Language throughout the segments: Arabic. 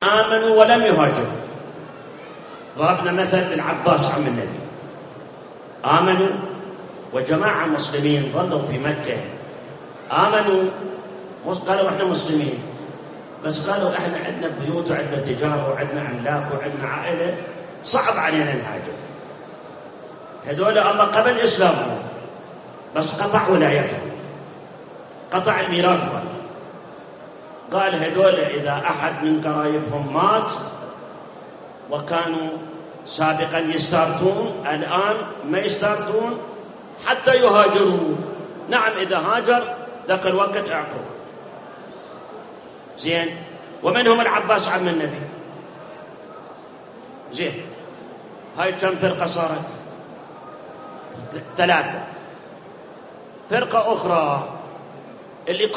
آمنوا ولم يهاجروا. ضربنا مثل العباس عم النبي، آمنوا وجماعة مسلمين ظلوا في مكة، آمنوا قالوا احنا مسلمين، بس قالوا احنا عندنا بيوت وعندنا تجارة وعندنا أملاك وعندنا عائلة، صعب علينا نهاجر. هذول الله قبل إسلامهم بس قطع ولايتهم، قطع الميراث. قال هذول إذا أحد من قرايبهم مات وكانوا سابقا يستارتون، الآن ما يستارتون حتى يهاجروا. نعم إذا هاجر ذاك الوقت اعقوا. زين. ومنهم العباس عم النبي. زين. هاي كم فرقة صارت؟ 3. فرقة أخرى اللي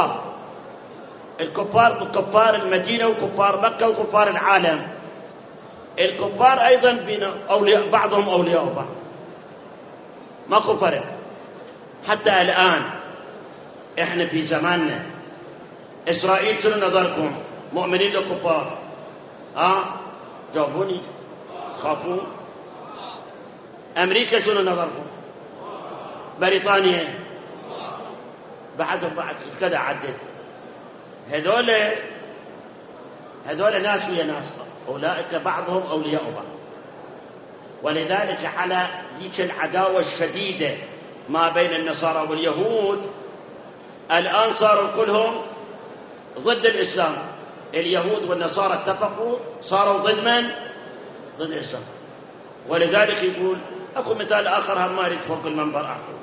كفار المدينة وكفار مكة وكفار العالم. الكفار أيضا بين أولياء بعضهم أولياء بعض، ماكو فرق. حتى الآن إحنا في زماننا، إسرائيل شنو نظركم؟ مؤمنين لو كفار؟ جاوبوني، تخافون؟ أمريكا شنو نظركم؟ بريطانيا بعد كذا عدت. هذول ناس ويا ناس، أولئك بعضهم أولياء بعض. ولذلك على ذيك العداوة الشديدة ما بين النصارى واليهود، الآن صاروا كلهم ضد الإسلام. اليهود والنصارى اتفقوا، صاروا ضد من؟ ضد الإسلام. ولذلك يقول أكو مثال آخر هم ما يريد فوق المنبر أحكم.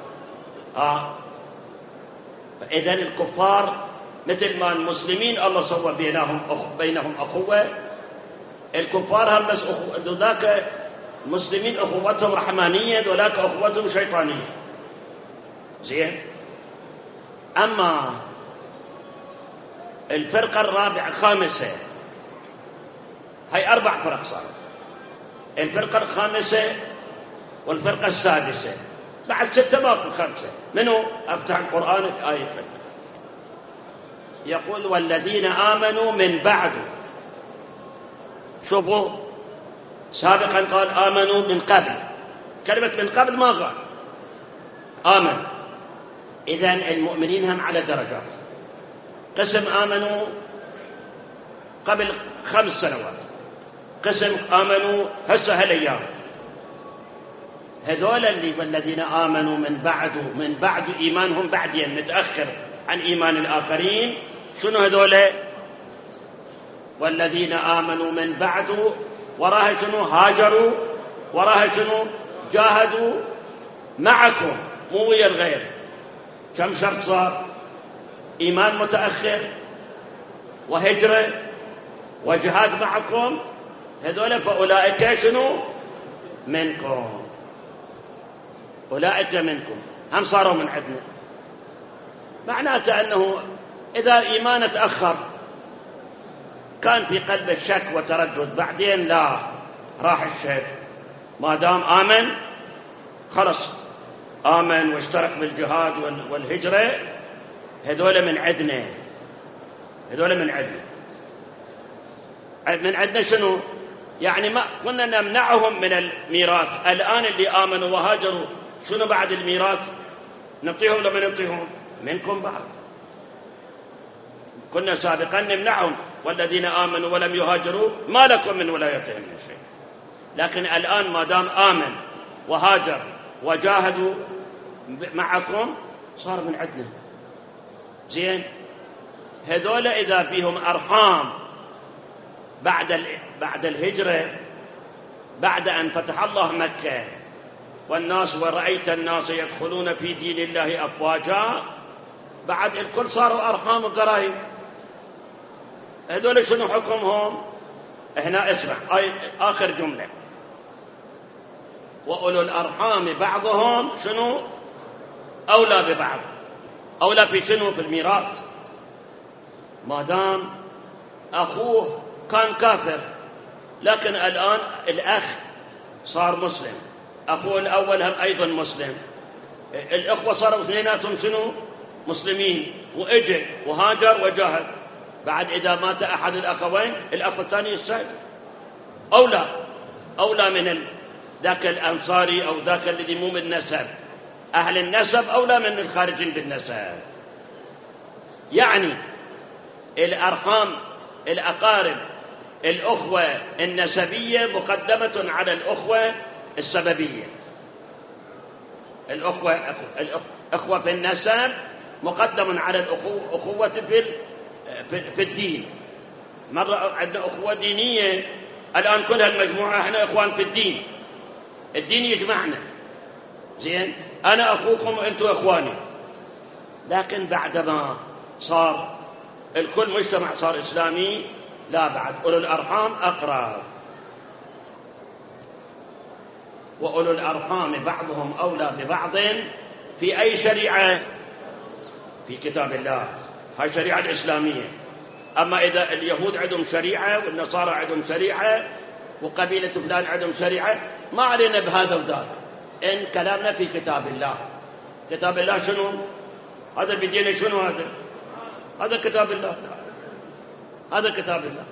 فإذن الكفار مثل ما المسلمين الله سوى بينهم أخوة، الكفار هم بس ذاك المسلمين أخوتهم رحمانية وذاك أخوتهم شيطانية. زين. أما الفرقة الرابعة 5، هاي 4 فرق صارت. الفرقة 5 والفرقة 6، بعد 6 ماكو 5. منو؟ أفتح القرآن آية فرقة. يقول والذين آمنوا من بعد. شوفوا سابقا قال آمنوا من قبل، كلمة من قبل ما قال آمن. إذن المؤمنين هم على درجات. قسم آمنوا قبل 5 سنوات، قسم آمنوا هسه هالأيام. هذول اللي والذين آمنوا من بعد إيمانهم بعدين متأخر عن إيمان الآخرين. شنو هذول؟ والذين آمنوا من بعد وراها شنو؟ هاجروا. وراها شنو؟ جاهدوا معكم، مو ويا الغير. كم شرط صار؟ إيمان متأخر وهجرة وجهاد معكم. هذول فأولئك شنو؟ منكم. أولئك منكم هم صاروا من عندنا. معناته أنه إذا إيمان تأخر كان في قلب الشك وتردد، بعدين لا، راح الشك. ما دام آمن خلص، آمن واشترك بالجهاد والهجرة، هذول من عندنا. هذول من عندنا. من عندنا شنو؟ يعني ما كنا نمنعهم من الميراث. الآن اللي آمنوا وهاجروا شنو بعد الميراث؟ نعطيهم لما نعطيهم منكم بعد. كنا سابقا نمنعهم والذين آمنوا ولم يهاجروا ما لكم من ولايتهم من شيء. لكن الآن ما دام آمن وهاجر وجاهدوا معكم صار من عندنا. زين. هذول إذا فيهم أرحام بعد الهجرة، بعد أن فتح الله مكة والناس ورأيت الناس يدخلون في دين الله أفواجا، بعد الكل صاروا أرحام وقرايب. هذول شنو حكمهم؟ هنا اسمع آخر جملة. وأولو الأرحام بعضهم شنو؟ أولى ببعض. أولى في شنو؟ في الميراث. ما دام أخوه كان كافر لكن الآن الأخ صار مسلم، أخوه الأول هم أيضا مسلم، الأخوة صاروا اثنيناتهم شنو؟ مسلمين، وإجي وهاجر وجاهد، بعد إذا مات أحد الأخوين الأخ الثاني يستأجر، أولى من ذاك الأنصاري أو ذاك الذي مو من نسب. أهل النسب أولى من الخارجين بالنسب. يعني الأرحام، الأقارب، الأخوة النسبية مقدمة على الأخوة السببية. الأخوة في النسب مقدم على الأخوة في الدين. مرة عندنا أخوة دينية، الآن كل هالمجموعة احنا إخوان في الدين، الدين يجمعنا، زين، أنا أخوكم وأنتم إخواني. لكن بعدما صار الكل مجتمع صار إسلامي، لا، بعد أولو الأرحام أقرب، وأولو الأرحام بعضهم أولى ببعض في أي شريعة؟ في كتاب الله، هاي الشريعة الإسلامية. أما إذا اليهود عندهم شريعة والنصارى عندهم شريعة وقبيلة فلان عندهم شريعة، ما علينا بهذا وذاك، إن كلامنا في كتاب الله. كتاب الله شنو؟ هذا بدينا شنو؟ هذا كتاب الله، هذا كتاب الله.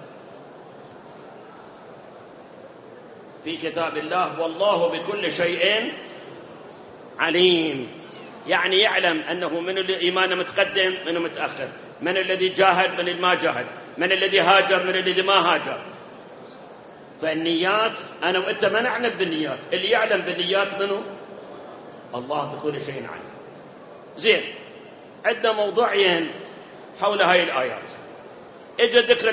في كتاب الله والله بكل شيء عليم، يعني يعلم أنه من الإيمان متقدم من متأخر، من الذي جاهد من الذي ما جاهد، من الذي هاجر من الذي ما هاجر. فالنيات أنا وأنت ما نعلم بالنيات، اللي يعلم بالنيات منه الله بكل شيء عليم. زين، عندنا موضوعين حول هاي الآيات. إجا ذكر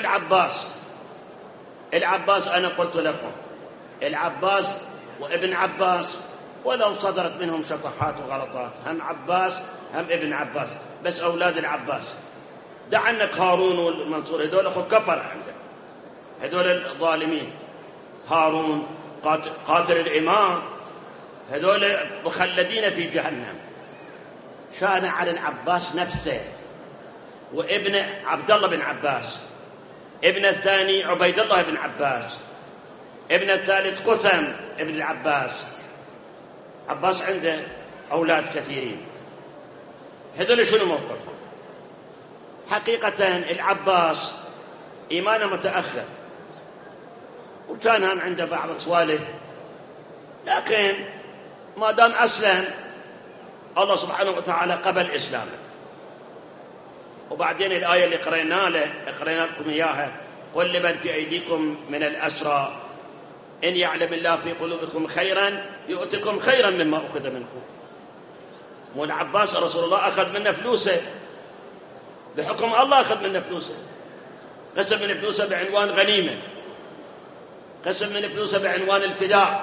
العباس أنا قلت لكم العباس وابن عباس ولو صدرت منهم شطحات وغلطات، هم عباس هم ابن عباس، بس أولاد العباس. دع عنك هارون والمنصور، هذول أخو كفر عندك، هذول الظالمين. هارون قاتل الإمام، هذول مخلدين في جهنم. شان على العباس نفسه وابن عبد الله بن عباس، ابن الثاني عبيد الله بن عباس، ابن الثالث قثم ابن العباس. عباس عنده أولاد كثيرين، هذول شنو موقفهم؟ حقيقة العباس إيمانه متأخر، وكان هم عنده بعض السوالف، لكن ما دام أسلم الله سبحانه وتعالى قبل إسلامه. وبعدين الآية اللي قرينا لكم إياها، قل لمن في أيديكم من الأسرى إن يعلم الله في قلوبكم خيرا يؤتكم خيرا مما أخذ منكم. والعباس رسول الله أخذ منه فلوسه بحكم الله، أخذ منه فلوسه، قسم من فلوسه بعنوان غنيمة، قسم من فلوسه بعنوان الفداء.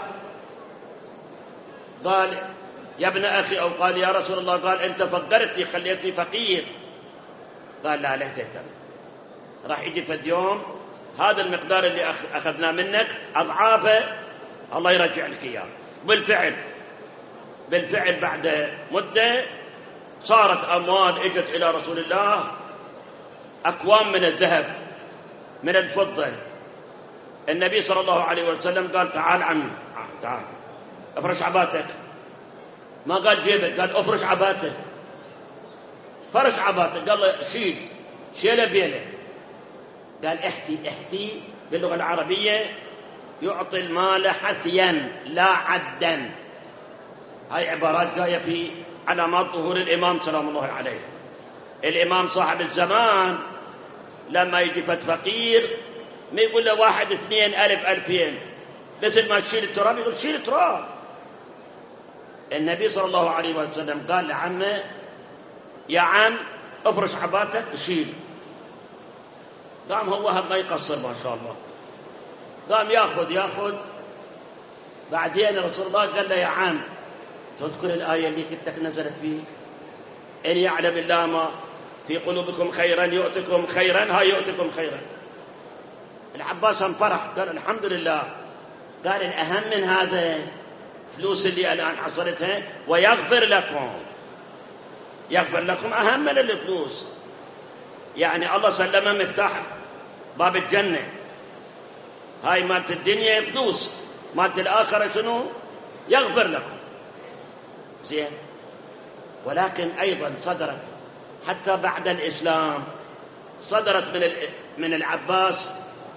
قال يا ابن أخي، أو قال يا رسول الله، قال أنت فقرت لي خليتني فقير. قال لا تهتم، راح يجي في اليوم هذا المقدار اللي أخذناه منك أضعافه الله يرجع لك إياه. بالفعل بعد مدة صارت أموال اجت إلى رسول الله، أكوام من الذهب من الفضة. النبي صلى الله عليه وسلم قال تعال عمي، تعال افرش عباتك. ما قال جيبك، قال افرش عباتك، فرش عباتك. قال له شيله بيله. قال احتي باللغة العربية يعطي المال حثيا لا عدا. هاي عبارات جاية في علامات ظهور الإمام سلام الله عليه. الإمام صاحب الزمان لما يجي فقير ما يقول له 1 2 ألف 2000 مثل ما تشيل التراب، يقول شيل التراب. النبي صلى الله عليه وسلم قال لعمه يا عم افرش عباتك وشيل. قام هو ما يقصر ما شاء الله، قام ياخذ. بعدين رسول الله قال له يا عم تذكر الآية اللي كتك نزلت فيك إن يعلم الله ما في قلوبكم خيرا يؤتكم خيرا، هاي يؤتكم خيرا. العباس انفرح قال الحمد لله. قال الأهم من هذا فلوس اللي الآن حصلتها ويغفر لكم أهم من الفلوس. يعني الله سلمه مفتاح باب الجنة. هاي مالت الدنيا فلوس، مالت الآخرة شنو؟ يغفر لكم. زين، ولكن أيضا صدرت حتى بعد الإسلام صدرت من العباس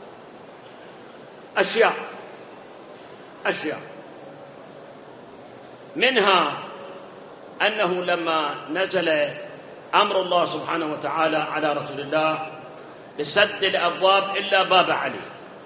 أشياء منها أنه لما نزل أمر الله سبحانه وتعالى على رسول الله بسد الأبواب إلا باب علي،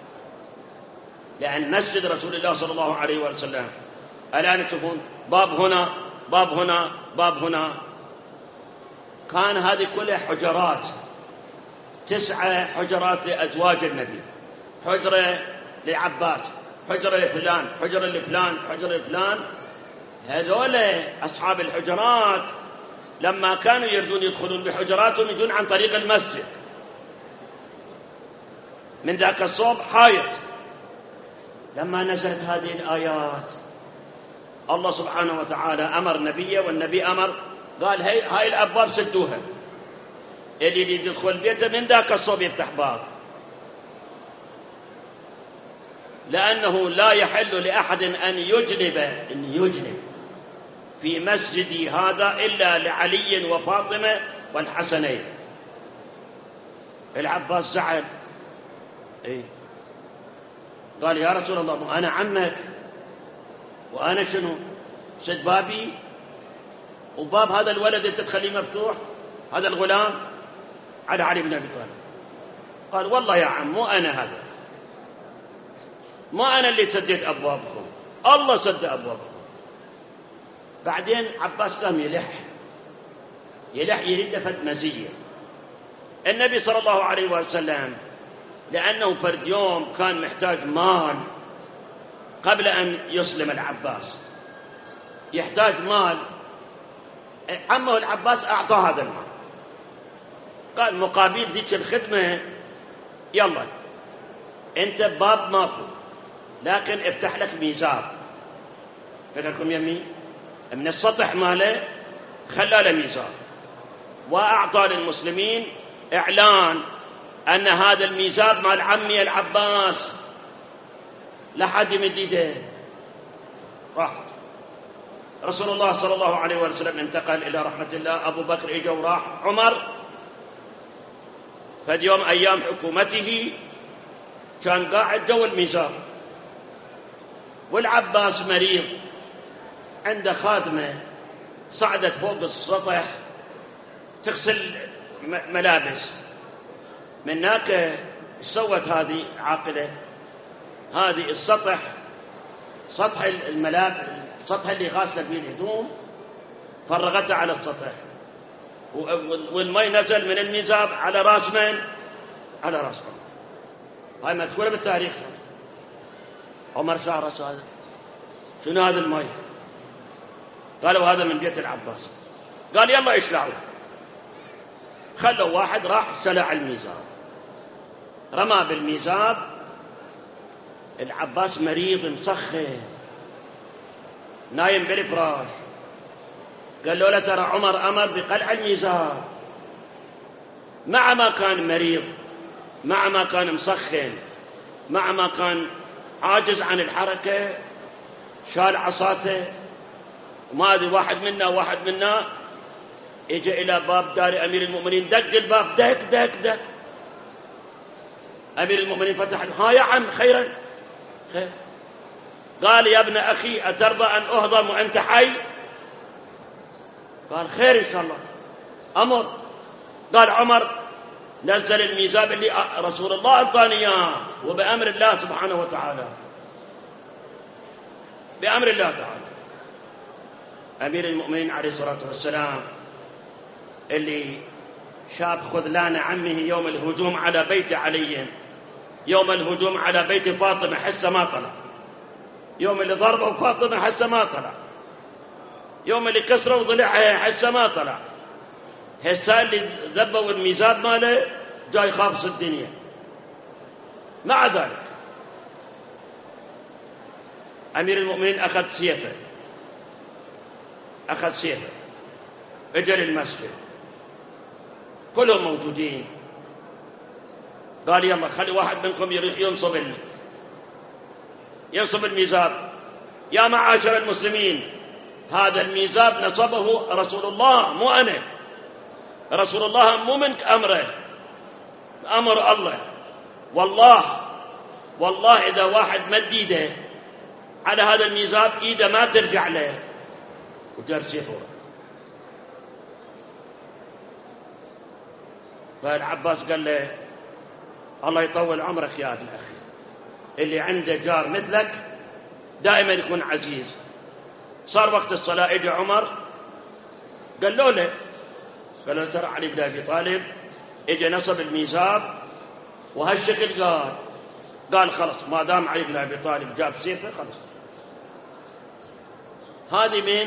لأن مسجد رسول الله صلى الله عليه وسلم الآن تشوفون باب هنا باب هنا باب هنا، كان هذه كلها حجرات، 9 حجرات لأزواج النبي، حجرة لعباس، حجرة لفلان، حجرة لفلان، حجرة لفلان. هذول أصحاب الحجرات لما كانوا يردون يدخلون بحجراتهم يجون عن طريق المسجد من ذاك الصوب حائط. لما نزلت هذه الآيات الله سبحانه وتعالى أمر نبيه، والنبي أمر قال هاي الأبواب سدوها، اللي يدخل بيته من ذاك الصوب يفتح باب، لأنه لا يحل لأحد أن يجلب في مسجدي هذا إلا لعلي وفاطمة والحسنين. العباس زعل، قال يا رسول الله أنا عمك وأنا شنو سد بابي، وباب هذا الولد أنت تخليه مفتوح، هذا الغلام على علي بن أبي طالب. قال والله يا عم مو أنا هذا، ما أنا اللي سديت أبوابكم، الله سد أبوابكم. بعدين عباس قام يلح يريد فد مزية. النبي صلى الله عليه وسلم لأنه فرد يوم كان محتاج مال قبل أن يسلم العباس، يحتاج مال، عمه العباس أعطاه هذا المال، قال مقابل ذيك الخدمة يلا أنت باب ماكو لكن افتح لك ميزاب، فكركم يمي من السطح ماله خلاله ميزاب، وأعطى للمسلمين إعلان أن هذا الميزاب مال عمي العباس لحد مديده. راحت رسول الله صلى الله عليه وسلم انتقل إلى رحمة الله، أبو بكر إجا وراح، عمر فاليوم أيام حكومته كان قاعد جو الميزاب، والعباس مريض عنده خادمة صعدت فوق السطح تغسل ملابس، من هناك سوت هذه عاقلة، هذه السطح سطح الملابس، سطح اللي غاسلة فيه الهدوم، فرغتها على السطح، والماء نزل من الميزاب على راس من؟ على راس عمر. هاي مذكورة بالتاريخ. عمر شعرس هذا شنو هذا الماء؟ قالوا هذا من بيت العباس. قال يلا اشلعوا. خلوا واحد راح سلع الميزاب، رمى بالميزاب، العباس مريض مسخن نايم بالفراش، قال له لا ترى عمر أمر بقلع الميزاب، مع ما كان مريض، مع ما كان مسخن، مع ما كان عاجز عن الحركة، شال عصاته، وما أدري واحد منا اجى إلى باب دار أمير المؤمنين، دق الباب، دق دق دق. أمير المؤمنين فتح، ها يا عم خيرا، خير. قال يا ابن أخي أترضى أن أهضم وأنت حي؟ قال خير إن شاء الله، أمر. قال عمر نزل الميزاب اللي رسول الله أعطاني إياه، وبأمر الله سبحانه وتعالى، بأمر الله تعالى. أمير المؤمنين عليه الصلاة والسلام اللي شاف خذلان عمه يوم الهجوم على بيت علي، يوم الهجوم على بيت فاطمة حسه ما طلع، يوم اللي ضربوا فاطمة حسه ما طلع، يوم اللي كسروا ضلعها حسه ما طلع، حسه اللي ذبوا الميزاب ماله جاي خابص الدنيا. مع ذلك أمير المؤمنين أخذ سيفه اجى للمسجد، كلهم موجودين، قال يلا خلي واحد منكم ينصب الميزاب. يا معاشر المسلمين، هذا الميزاب نصبه رسول الله مو أنا، رسول الله مو من أمره، أمر الله. والله إذا واحد مد إيده على هذا الميزاب إيده ما ترجع له وجر سيفه. فالعباس قال له الله يطول عمرك يا ابن أخي، اللي عنده جار مثلك دائما يكون عزيز. صار وقت الصلاة، اجى عمر قال له ترى علي بن أبي طالب اجى نصب الميزاب وهالشكل قال خلص ما دام علي بن أبي طالب جاب سيفه خلص. هذه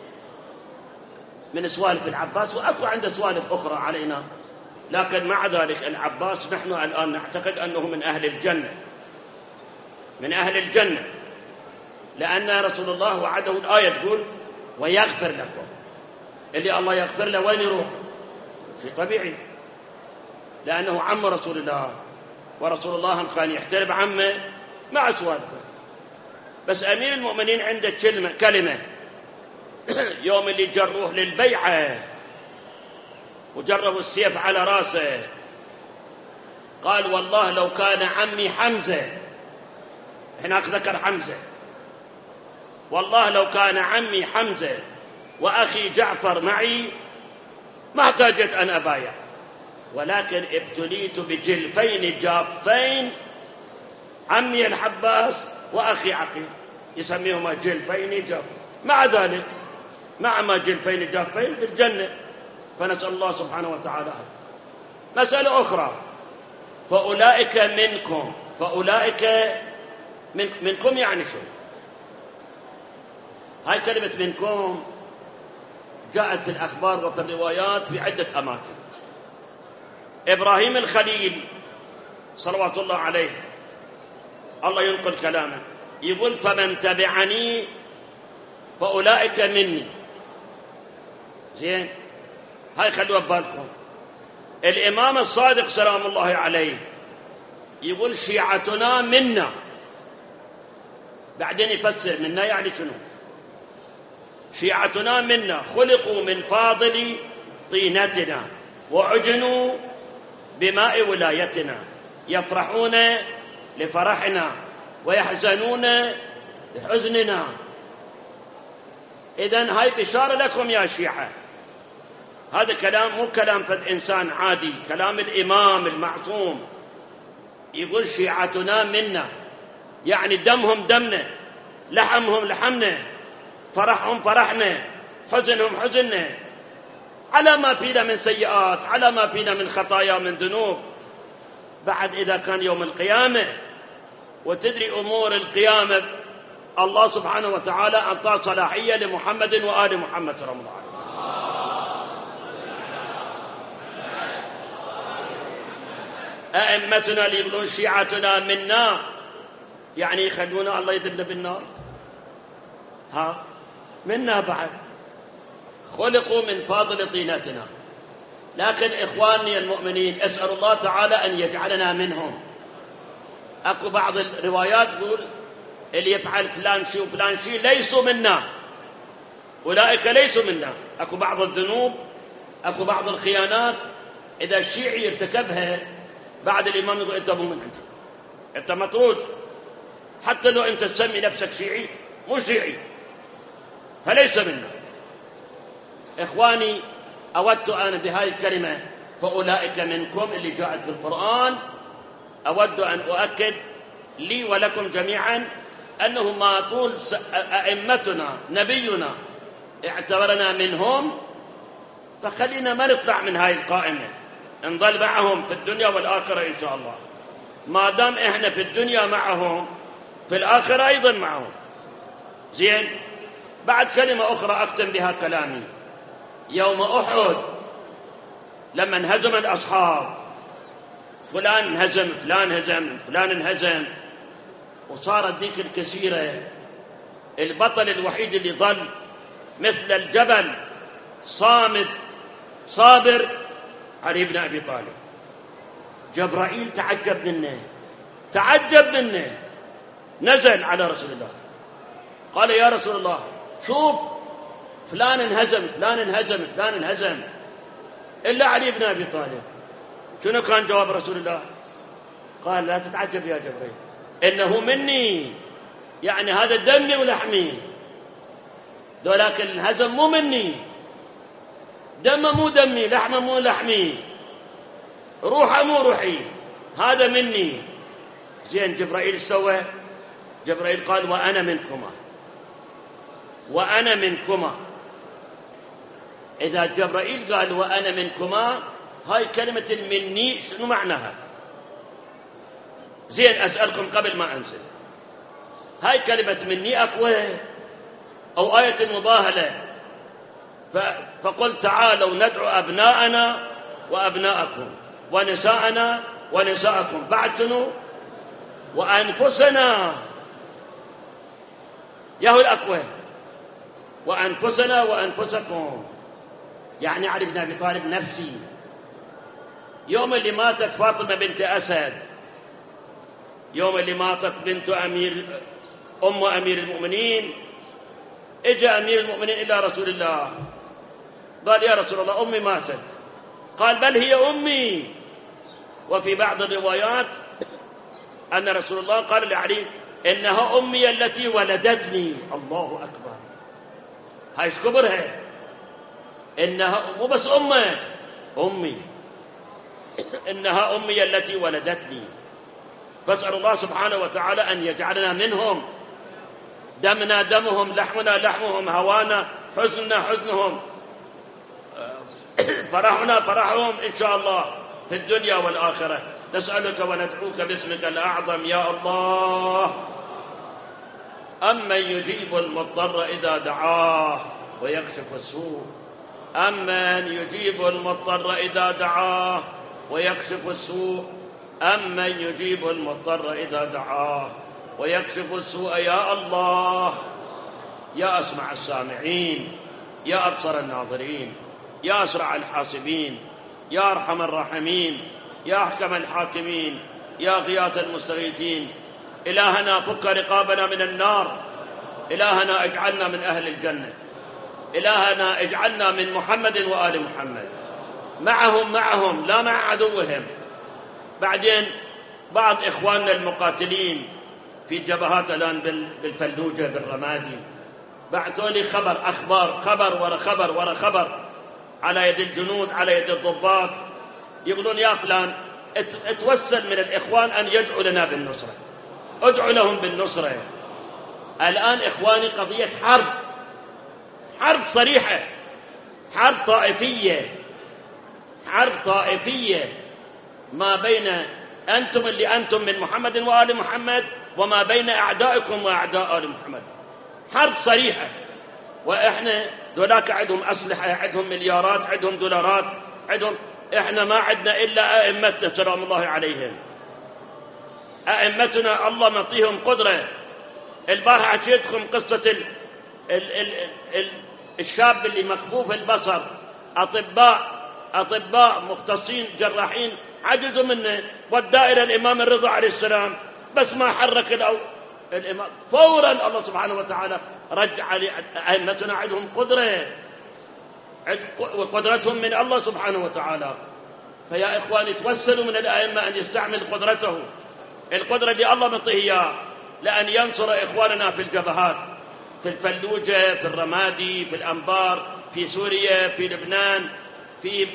من سوالف العباس، وأكو عنده سوالف أخرى علينا، لكن مع ذلك العباس نحن الآن نعتقد أنه من أهل الجنة، من أهل الجنة، لأن رسول الله وعده الآية تقول ويغفر لكم. اللي الله يغفر له وين يروح؟ شيء طبيعي، لأنه عم رسول الله، ورسول الله هم كان يحترم عمه مع سوالفه. بس أمير المؤمنين عنده كلمة يوم اللي جروه للبيعة وجربوا السيف على راسه، قال والله لو كان عمي حمزة، هناك ذكر حمزة، والله لو كان عمي حمزة وأخي جعفر معي ما احتاجت أن أبايع، ولكن ابتليت بجلفين جافين، عمي العباس وأخي عقيل، يسميهما جلفين جاف. مع ذلك مع ما جلفين جافين بالجنة، فنسأل الله سبحانه وتعالى. مسألة أخرى، فأولئك منكم. فأولئك منكم يعني شو؟ هاي كلمة منكم جاءت في الأخبار وفي الروايات في عدة أماكن. إبراهيم الخليل صلوات الله عليه، الله ينقل كلامه، يقول فمن تبعني فأولئك مني. زين، هاي خلوها ببالكم. الإمام الصادق سلام الله عليه يقول شيعتنا منا، بعدين يفسر منا يعني شنو. شيعتنا منا خلقوا من فاضل طينتنا وعجنوا بماء ولايتنا، يفرحون لفرحنا ويحزنون لحزننا. إذن هاي بشارة لكم يا شيعة. هذا كلام مو كلام فد إنسان عادي، كلام الإمام المعصوم. يقول شيعتنا منا، يعني دمهم دمنا، لحمهم لحمنا، فرحهم فرحنا، حزنهم حزننا، على ما فينا من سيئات، على ما فينا من خطايا من ذنوب. بعد إذا كان يوم القيامة، وتدري أمور القيامة الله سبحانه وتعالى أعطى صلاحية لمحمد وآل محمد صلى الله عليه وسلم. أئمتنا اللي يقولون شيعتنا منا، يعني يخلونا الله يذبنا بالنار. منا بعد خلقوا من فاضل طينتنا. لكن إخواني المؤمنين، أسأل الله تعالى أن يجعلنا منهم. أكو بعض الروايات تقول اللي يفعل فلان شيء وفلان شيء ليسوا منا، أولئك ليسوا منا. أكو بعض الذنوب، أكو بعض الخيانات إذا الشيعي يرتكبها، بعد الإمام يقول أنت مو من عندي، أنت مطرود، حتى لو أنت تسمي نفسك شيعي مو شيعي، فليس منا. إخواني، أودت أنا بهذه الكلمة فأولئك منكم اللي جاءت في القرآن، أود أن أؤكد لي ولكم جميعا أنه ما طول أئمتنا نبينا اعتبرنا منهم، فخلينا ما نطلع من هاي القائمة، نظل معهم في الدنيا والآخرة إن شاء الله. ما دام إحنا في الدنيا معهم، في الآخرة أيضا معهم. زين، بعد كلمة أخرى أختم بها كلامي. يوم أحد لما انهزم الأصحاب، فلان انهزم، فلان هزم، فلان انهزم، وصارت ذيك الكثيرة، البطل الوحيد اللي ظل مثل الجبل صامد صابر علي بن أبي طالب. جبرائيل تعجب منه، نزل على رسول الله قال يا رسول الله شوف فلان انهزم، فلان انهزم، فلان انهزم، إلا علي بن أبي طالب. شنو كان جواب رسول الله؟ قال لا تتعجب يا جبريل، إنه مني، يعني هذا دمي ولحمي، ولكن الهزم مو مني، دمه مو دمي، لحمه مو لحمي، روحه مو روحي، هذا مني. زين جبرائيل سوى؟ جبرائيل قال وأنا منكما، وأنا منكما. إذا جبرائيل قال وأنا منكما، هاي كلمة مني شنو معناها؟ زين أسألكم قبل ما أنزل، هاي كلمة مني أقوى أو آية المباهلة؟ فقل تعالوا ندعو أبناءنا وأبناءكم ونساءنا ونساءكم، بعد شنو؟ وأنفسنا، ياهو الأقوى، وأنفسنا وأنفسكم. يعني علي بن أبي طالب نفسي. يوم اللي ماتت فاطمة بنت أسد، يوم اللي ماتت بنت أم أمير المؤمنين، اجى أمير المؤمنين إلى رسول الله قال يا رسول الله أمي ماتت، قال بل هي أمي. وفي بعض الروايات أن رسول الله قال لعلي إنها أمي التي ولدتني. الله أكبر، هاي ايش كبرها، إنها مو بس أمك، أمي، إنها أمي التي ولدتني. فاسأل الله سبحانه وتعالى أن يجعلنا منهم، دمنا دمهم، لحمنا لحمهم، هوانا حزننا حزنهم، فرحنا فرحهم إن شاء الله في الدنيا والآخرة. نسألك وندعوك باسمك الأعظم يا الله. أمن يجيب المضطر إذا دعاه ويكشف السوء، أمن يجيب المضطر إذا دعاه ويكشف السوء، أمن يجيب المضطر إذا دعاه ويكشف السوء. يا الله، يا أسمع السامعين، يا أبصر الناظرين، يا أسرع الحاسبين، يا أرحم الراحمين، يا أحكم الحاكمين، يا غياث المستغيثين. إلهنا فك رقابنا من النار، إلهنا اجعلنا من أهل الجنة، إلهنا اجعلنا من محمد وآل محمد، معهم لا مع عدوهم. بعدين بعض إخواننا المقاتلين في الجبهات الآن بالفلوجة بالرمادي بعثوا لي خبر ورا خبر على يد الجنود، على يد الضباط، يقولون يا فلان اتوسل من الإخوان أن يدعوا لنا بالنصرة، ادعوا لهم بالنصرة. الآن إخواني قضية حرب صريحة، حرب طائفية ما بين أنتم اللي أنتم من محمد وآل محمد وما بين أعدائكم وأعداء آل محمد، حرب صريحة. وإحنا دولاك عندهم أسلحة، عندهم مليارات، عندهم دولارات، إحنا ما عندنا إلا أئمتنا سلام الله عليهم. أئمتنا الله معطيهم قدرة. البارحة عشيتكم قصة الشاب اللي مكفوف البصر، أطباء مختصين جراحين عجزوا منه، وداه إلى الإمام الرضا عليه السلام، بس ما حرك الإمام فورا الله سبحانه وتعالى رجع. أئمتنا عندهم قدرة، وقدرتهم من الله سبحانه وتعالى. فيا إخواني توسلوا من الأئمة أن يستعمل قدرته، القدرة اللي الله معطيه إياه، لأن ينصر إخواننا في الجبهات، في الفلوجة، في الرمادي، في الأنبار، في سوريا، في لبنان، في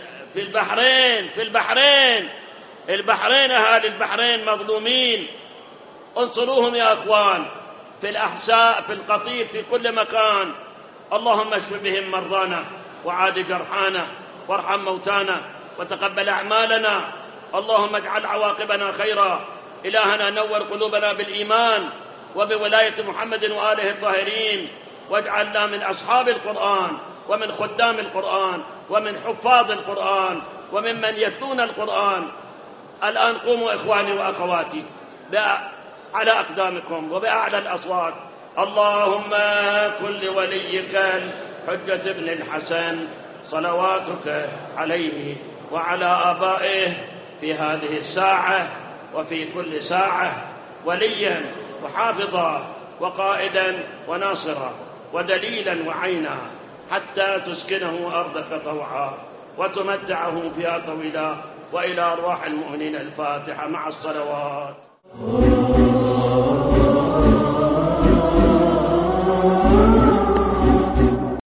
البحرين أهالي البحرين مظلومين، انصروهم يا أخوان، في الأحساء، في القطيف، في كل مكان. اللهم اشف بهم مرضانا وعاد جرحانا وارحم موتانا وتقبل أعمالنا. اللهم اجعل عواقبنا خيرا. إلهنا نور قلوبنا بالإيمان وبولاية محمد وآله الطاهرين، واجعلنا من أصحاب القرآن ومن خدام القرآن ومن حفاظ القرآن وممن يتلون القرآن. الآن قوموا إخواني وأخواتي على أقدامكم وبأعلى الأصوات. اللهم كن لوليك الحجة بن الحسن صلواتك عليه وعلى آبائه في هذه الساعة وفي كل ساعة وليا وحافظا وقائدا وناصرا ودليلا وعينا، حتى تسكنه أرضك طوعا وتمتعه فيها طويلا وإلى أرواح المؤمنين الفاتحة مع الصلوات.